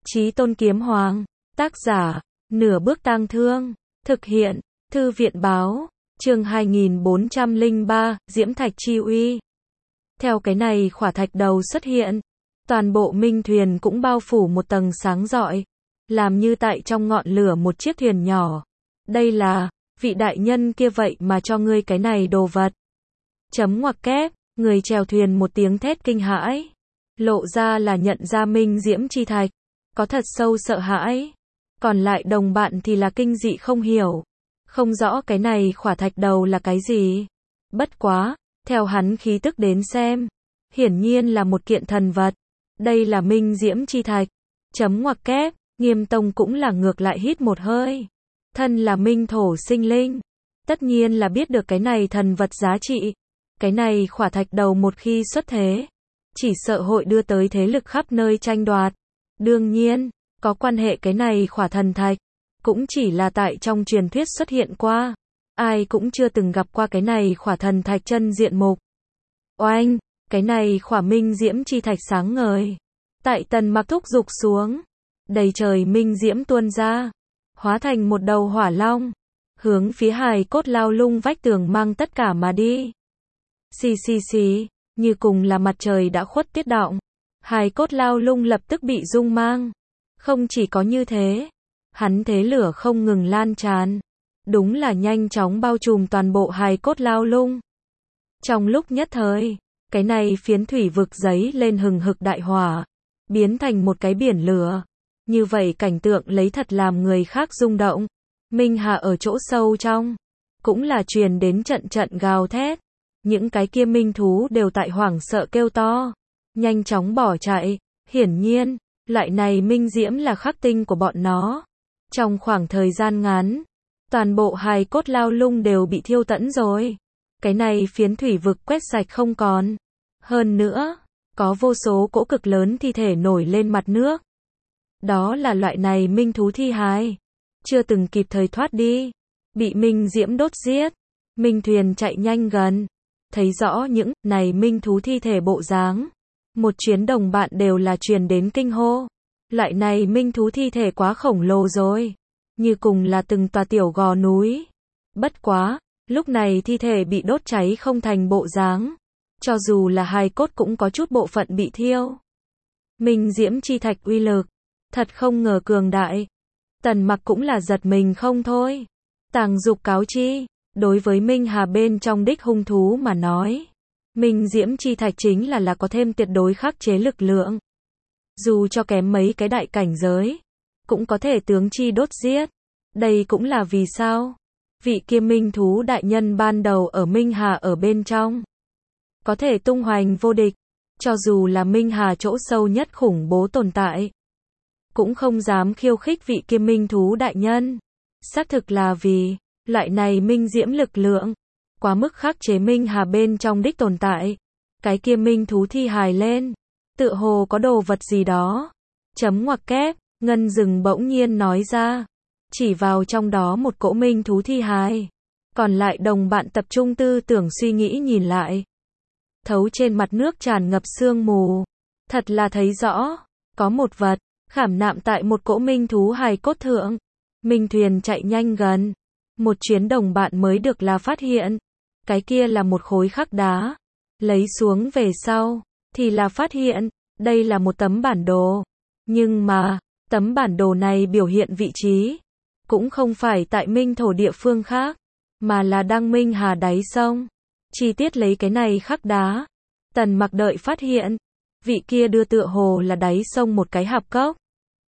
Chí Tôn Kiếm Hoàng. Tác giả, Nửa Bước Tang Thương. Thực hiện, Thư viện Báo. Chương 2403, Diễm Thạch Chi Uy. Theo cái này khỏa thạch đầu xuất hiện, toàn bộ minh thuyền cũng bao phủ một tầng sáng rọi, làm như tại trong ngọn lửa một chiếc thuyền nhỏ. Đây là, vị đại nhân kia vậy mà cho ngươi cái này đồ vật. Chấm ngoặc kép, người chèo thuyền một tiếng thét kinh hãi. Lộ ra là nhận ra minh diễm chi thạch, có thật sâu sợ hãi. Còn lại đồng bạn thì là kinh dị không hiểu, không rõ cái này khỏa thạch đầu là cái gì. Bất quá, theo hắn khí tức đến xem, hiển nhiên là một kiện thần vật. Đây là minh diễm chi thạch. Chấm ngoặc kép, Nghiêm Tông cũng là ngược lại hít một hơi. Thân là minh thổ sinh linh, tất nhiên là biết được cái này thần vật giá trị. Cái này khỏa thạch đầu một khi xuất thế, chỉ sợ hội đưa tới thế lực khắp nơi tranh đoạt. Đương nhiên, có quan hệ cái này khỏa thần thạch, cũng chỉ là tại trong truyền thuyết xuất hiện qua. Ai cũng chưa từng gặp qua cái này khỏa thần thạch chân diện mục. Oanh, cái này khỏa minh diễm chi thạch sáng ngời. Tại Tần Mặc thúc giục xuống, đầy trời minh diễm tuôn ra, hóa thành một đầu hỏa long, hướng phía hài cốt lao lung vách tường mang tất cả mà đi. Xì xì xì, như cùng là mặt trời đã khuất tiết động, hài cốt lao lung lập tức bị rung mang. Không chỉ có như thế, hắn thế lửa không ngừng lan tràn, đúng là nhanh chóng bao trùm toàn bộ hài cốt lao lung. Trong lúc nhất thời, cái này phiến thủy vực giấy lên hừng hực đại hỏa, biến thành một cái biển lửa. Như vậy cảnh tượng lấy thật làm người khác rung động. Minh Hà ở chỗ sâu trong, cũng là truyền đến trận trận gào thét. Những cái kia minh thú đều tại hoảng sợ kêu to, nhanh chóng bỏ chạy. Hiển nhiên, loại này minh diễm là khắc tinh của bọn nó. Trong khoảng thời gian ngắn, toàn bộ hài cốt lao lung đều bị thiêu tẫn rồi. Cái này phiến thủy vực quét sạch không còn. Hơn nữa, có vô số cỗ cực lớn thi thể nổi lên mặt nước. Đó là loại này minh thú thi hài, chưa từng kịp thời thoát đi, bị minh diễm đốt giết. Minh thuyền chạy nhanh gần, thấy rõ những này minh thú thi thể bộ dáng. Một chuyến đồng bạn đều là truyền đến kinh hô. Loại này minh thú thi thể quá khổng lồ rồi, như cùng là từng tòa tiểu gò núi. Bất quá, lúc này thi thể bị đốt cháy không thành bộ dáng, cho dù là hài cốt cũng có chút bộ phận bị thiêu. Minh diễm chi thạch uy lực, thật không ngờ cường đại. Tần Mặc cũng là giật mình không thôi. Tàng dục cáo chi, đối với Minh Hà bên trong đích hung thú mà nói, minh diễm chi thạch chính là có thêm tuyệt đối khắc chế lực lượng. Dù cho kém mấy cái đại cảnh giới, cũng có thể tướng chi đốt giết. Đây cũng là vì sao vị kia minh thú đại nhân ban đầu ở Minh Hà ở bên trong, có thể tung hoành vô địch. Cho dù là Minh Hà chỗ sâu nhất khủng bố tồn tại, cũng không dám khiêu khích vị kia minh thú đại nhân. Xác thực là vì, loại này minh diễm lực lượng, quá mức khắc chế Minh Hà bên trong đích tồn tại. Cái kia minh thú thi hài lên, tựa hồ có đồ vật gì đó. Chấm ngoặc kép, Ngân Dừng bỗng nhiên nói ra, chỉ vào trong đó một cỗ minh thú thi hài. Còn lại đồng bạn tập trung tư tưởng suy nghĩ nhìn lại. Thấu trên mặt nước tràn ngập sương mù, thật là thấy rõ, có một vật khảm nạm tại một cỗ minh thú hài cốt thượng. Minh thuyền chạy nhanh gần, một chuyến đồng bạn mới được là phát hiện, cái kia là một khối khắc đá. Lấy xuống về sau, thì là phát hiện, đây là một tấm bản đồ. Nhưng mà, tấm bản đồ này biểu hiện vị trí, cũng không phải tại minh thổ địa phương khác, mà là đang Minh Hà đáy sông. Chi tiết lấy cái này khắc đá, Tần Mặc đợi phát hiện, vị kia đưa tựa hồ là đáy sông một cái hạp cốc.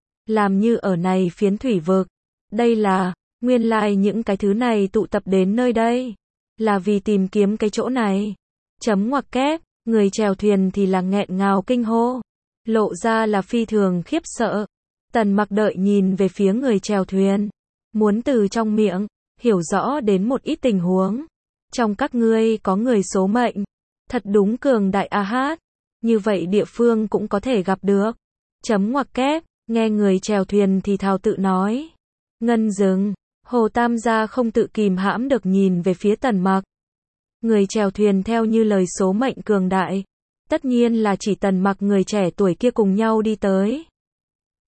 Làm như ở này phiến thủy vực, đây là, nguyên lai những cái thứ này tụ tập đến nơi đây, là vì tìm kiếm cái chỗ này. Chấm ngoặc kép, người chèo thuyền thì là nghẹn ngào kinh hô, lộ ra là phi thường khiếp sợ. Tần Mặc đợi nhìn về phía người chèo thuyền, muốn từ trong miệng, hiểu rõ đến một ít tình huống. Trong các ngươi có người số mệnh, thật đúng cường đại a hát, như vậy địa phương cũng có thể gặp được. Chấm ngoặc kép, nghe người chèo thuyền thì thào tự nói. Ngân Dừng, Hồ Tam gia không tự kìm hãm được nhìn về phía Tần Mặc. Người chèo thuyền theo như lời số mệnh cường đại, tất nhiên là chỉ Tần Mặc người trẻ tuổi kia cùng nhau đi tới.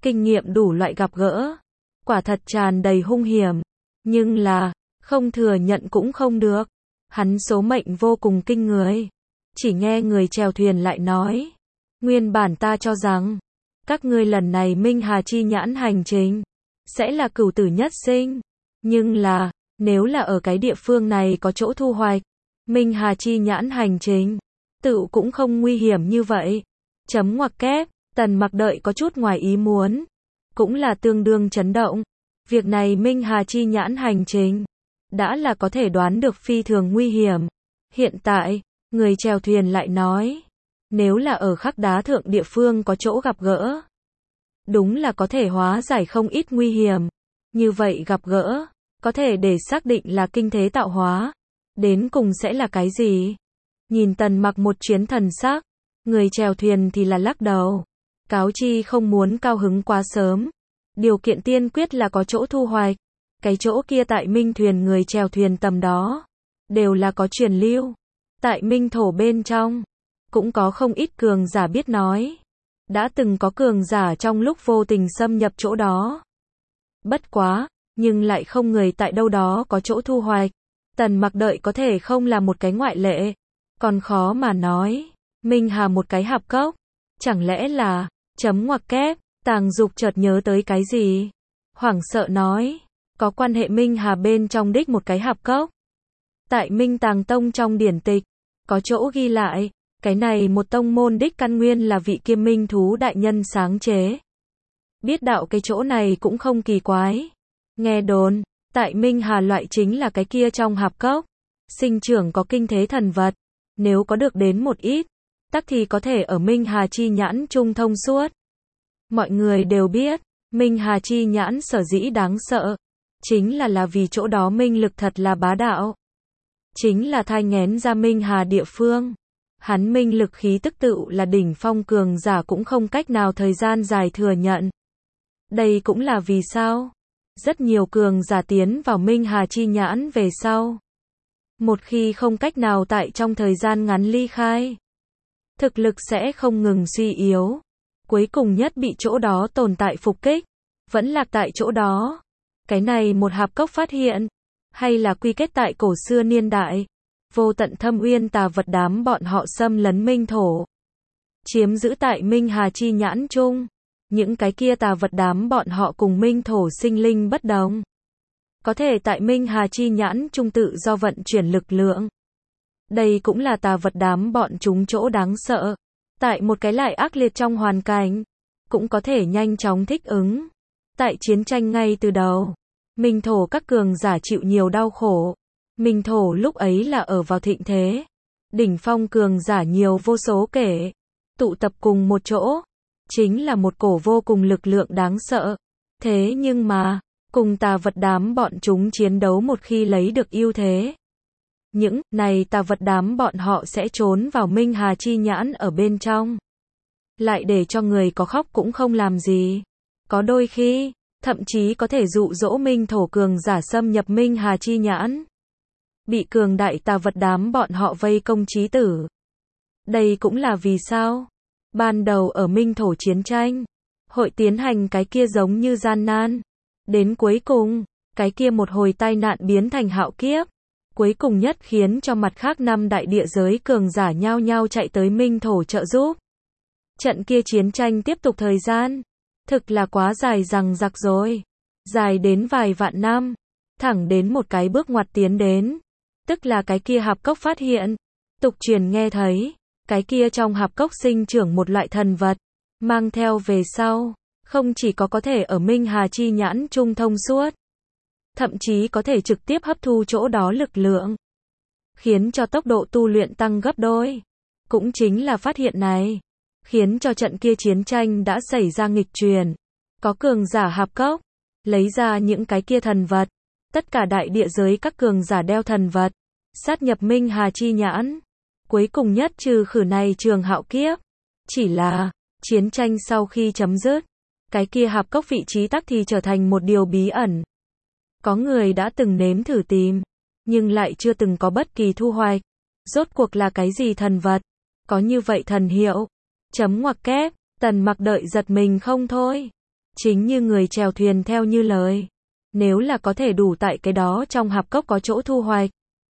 kinh nghiệm đủ loại gặp gỡ, quả thật tràn đầy hung hiểm, nhưng là, không thừa nhận cũng không được. Hắn số mệnh vô cùng kinh người. Chỉ nghe người chèo thuyền lại nói, nguyên bản ta cho rằng, các ngươi lần này Minh Hà chi nhãn hành trình, sẽ là cửu tử nhất sinh. Nhưng là, nếu là ở cái địa phương này có chỗ thu hoạch, Minh Hà chi nhãn hành trình, tự cũng không nguy hiểm như vậy. Chấm ngoặc kép, Tần Mặc đợi có chút ngoài ý muốn, cũng là tương đương chấn động. Việc này Minh Hà chi nhãn hành trình, đã là có thể đoán được phi thường nguy hiểm. Hiện tại, người chèo thuyền lại nói, nếu là ở khắc đá thượng địa phương có chỗ gặp gỡ, đúng là có thể hóa giải không ít nguy hiểm. Như vậy gặp gỡ, có thể để xác định là kinh thế tạo hóa. Đến cùng sẽ là cái gì? Nhìn Tần Mặc một chuyến thần sắc, người chèo thuyền thì là lắc đầu. Cáo chi không muốn cao hứng quá sớm. Điều kiện tiên quyết là có chỗ thu hoạch. Cái chỗ kia tại Minh thuyền người chèo thuyền tầm đó, đều là có truyền lưu. Tại Minh thổ bên trong, cũng có không ít cường giả biết nói. Đã từng có cường giả trong lúc vô tình xâm nhập chỗ đó. Bất quá, nhưng lại không người tại đâu đó có chỗ thu hoạch. Tần Mặc đợi có thể không là một cái ngoại lệ. Còn khó mà nói. Minh Hà một cái hạp cốc. Chẳng lẽ là, chấm ngoặc kép, Tàng Dục chợt nhớ tới cái gì? Hoảng sợ nói, có quan hệ Minh Hà bên trong đích một cái hạp cốc. Tại Minh Tàng Tông trong điển tịch, có chỗ ghi lại, cái này một tông môn đích căn nguyên là vị Kiêm Minh thú đại nhân sáng chế. Biết đạo cái chỗ này cũng không kỳ quái. Nghe đồn, tại Minh Hà loại chính là cái kia trong hạp cốc, sinh trưởng có kinh thế thần vật. Nếu có được đến một ít, tắc thì có thể ở Minh Hà chi nhãn trung thông suốt. Mọi người đều biết, Minh Hà chi nhãn sở dĩ đáng sợ, chính là vì chỗ đó minh lực thật là bá đạo. Chính là thai nghén ra Minh Hà địa phương. Hắn minh lực khí tức tựu là đỉnh phong cường giả cũng không cách nào thời gian dài thừa nhận. Đây cũng là vì sao rất nhiều cường giả tiến vào Minh Hà chi nhãn về sau, một khi không cách nào tại trong thời gian ngắn ly khai, thực lực sẽ không ngừng suy yếu, cuối cùng nhất bị chỗ đó tồn tại phục kích, vẫn lạc tại chỗ đó. Cái này một hạp cốc phát hiện, hay là quy kết tại cổ xưa niên đại, vô tận thâm uyên tà vật đám bọn họ xâm lấn Minh thổ, chiếm giữ tại Minh Hà chi nhãn chung. Những cái kia tà vật đám bọn họ cùng Minh thổ sinh linh bất đồng, có thể tại Minh Hà chi nhãn trung tự do vận chuyển lực lượng. Đây cũng là tà vật đám bọn chúng chỗ đáng sợ. Tại một cái lại ác liệt trong hoàn cảnh, cũng có thể nhanh chóng thích ứng. Tại chiến tranh ngay từ đầu, Minh thổ các cường giả chịu nhiều đau khổ. Minh thổ lúc ấy là ở vào thịnh thế. Đỉnh phong cường giả nhiều vô số kể, tụ tập cùng một chỗ, chính là một cổ vô cùng lực lượng đáng sợ. Thế nhưng mà, cùng tà vật đám bọn chúng chiến đấu một khi lấy được ưu thế, những này tà vật đám bọn họ sẽ trốn vào Minh Hà chi nhãn ở bên trong, lại để cho người có khóc cũng không làm gì. Có đôi khi, thậm chí có thể dụ dỗ Minh thổ cường giả xâm nhập Minh Hà chi nhãn, bị cường đại tà vật đám bọn họ vây công chí tử. Đây cũng là vì sao ban đầu ở Minh thổ chiến tranh, hội tiến hành cái kia giống như gian nan. Đến cuối cùng, cái kia một hồi tai nạn biến thành hạo kiếp. Cuối cùng nhất khiến cho mặt khác 5 đại địa giới cường giả nhao nhao chạy tới Minh thổ trợ giúp. Trận kia chiến tranh tiếp tục thời gian, thực là quá dài dằng dặc rồi. Dài đến vài vạn năm, thẳng đến một cái bước ngoặt tiến đến. Tức là cái kia hạp cốc phát hiện. Tục truyền nghe thấy, cái kia trong hạp cốc sinh trưởng một loại thần vật, mang theo về sau, không chỉ có thể ở Minh Hà chi nhãn trung thông suốt, thậm chí có thể trực tiếp hấp thu chỗ đó lực lượng, khiến cho tốc độ tu luyện tăng gấp đôi. Cũng chính là phát hiện này, khiến cho trận kia chiến tranh đã xảy ra nghịch truyền. Có cường giả hạp cốc, lấy ra những cái kia thần vật. Tất cả đại địa giới các cường giả đeo thần vật, sát nhập Minh Hà chi nhãn. Cuối cùng nhất trừ khử này trường hạo kiếp. Chỉ là, chiến tranh sau khi chấm dứt, cái kia hạp cốc vị trí tắc thì trở thành một điều bí ẩn. Có người đã từng nếm thử tìm, nhưng lại chưa từng có bất kỳ thu hoạch. Rốt cuộc là cái gì thần vật? Có như vậy thần hiệu? Chấm ngoặc kép, Tần Mặc đợi giật mình không thôi. Chính như người chèo thuyền theo như lời. Nếu là có thể đủ tại cái đó trong hạp cốc có chỗ thu hoạch.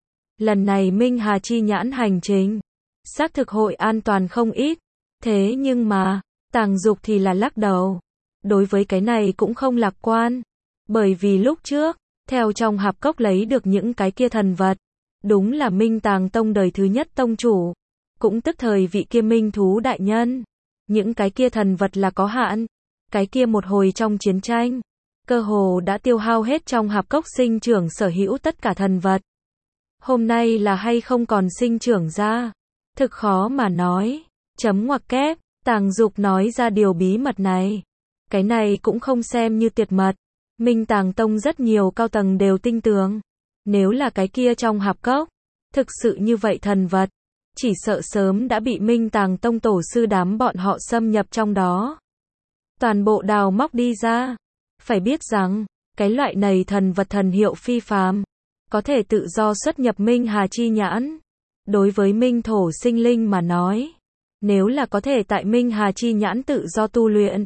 Lần này Minh Hà chi nhãn hành trình, xác thực hội an toàn không ít. Thế nhưng mà, Tàng Dục thì là lắc đầu. Đối với cái này cũng không lạc quan. Bởi vì lúc trước, theo trong hạp cốc lấy được những cái kia thần vật. Đúng là Minh Tàng Tông đời thứ nhất tông chủ. Cũng tức thời vị kia Minh Thú đại nhân. Những cái kia thần vật là có hạn. Cái kia một hồi trong chiến tranh, cơ hồ đã tiêu hao hết trong hạp cốc sinh trưởng sở hữu tất cả thần vật. Hôm nay là hay không còn sinh trưởng ra. Thực khó mà nói. Chấm ngoặc kép, Tàng Dục nói ra điều bí mật này. Cái này cũng không xem như tuyệt mật. Minh Tàng Tông rất nhiều cao tầng đều tin tưởng. Nếu là cái kia trong hạp cốc, thực sự như vậy thần vật, chỉ sợ sớm đã bị Minh Tàng Tông tổ sư đám bọn họ xâm nhập trong đó. Toàn bộ đào móc đi ra. Phải biết rằng, cái loại này thần vật thần hiệu phi phàm, có thể tự do xuất nhập Minh Hà chi nhãn. Đối với Minh Thổ sinh linh mà nói, nếu là có thể tại Minh Hà chi nhãn tự do tu luyện,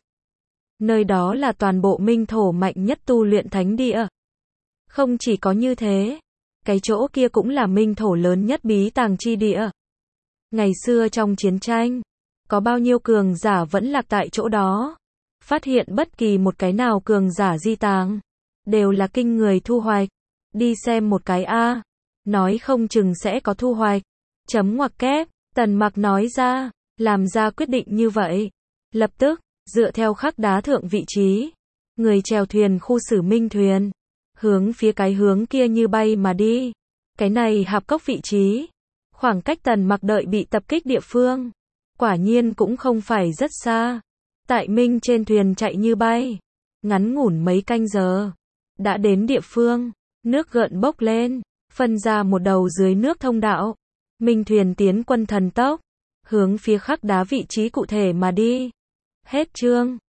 nơi đó là toàn bộ Minh Thổ mạnh nhất tu luyện thánh địa. Không chỉ có như thế, cái chỗ kia cũng là Minh Thổ lớn nhất bí tàng chi địa. Ngày xưa trong chiến tranh, có bao nhiêu cường giả vẫn lạc tại chỗ đó. Phát hiện bất kỳ một cái nào cường giả di tàng, đều là kinh người thu hoạch. Đi xem một cái a, nói không chừng sẽ có thu hoạch. Chấm ngoặc kép, Tần Mặc nói ra, làm ra quyết định như vậy. Lập tức, dựa theo khắc đá thượng vị trí, người chèo thuyền khu xử minh thuyền, hướng phía cái hướng kia như bay mà đi. Cái này hạp cốc vị trí, khoảng cách Tần Mặc đợi bị tập kích địa phương, quả nhiên cũng không phải rất xa. Tại Minh trên thuyền chạy như bay, ngắn ngủn mấy canh giờ, đã đến địa phương, nước gợn bốc lên, phân ra một đầu dưới nước thông đạo. Minh thuyền tiến quân thần tốc, hướng phía khắc đá vị trí cụ thể mà đi. Hết chương.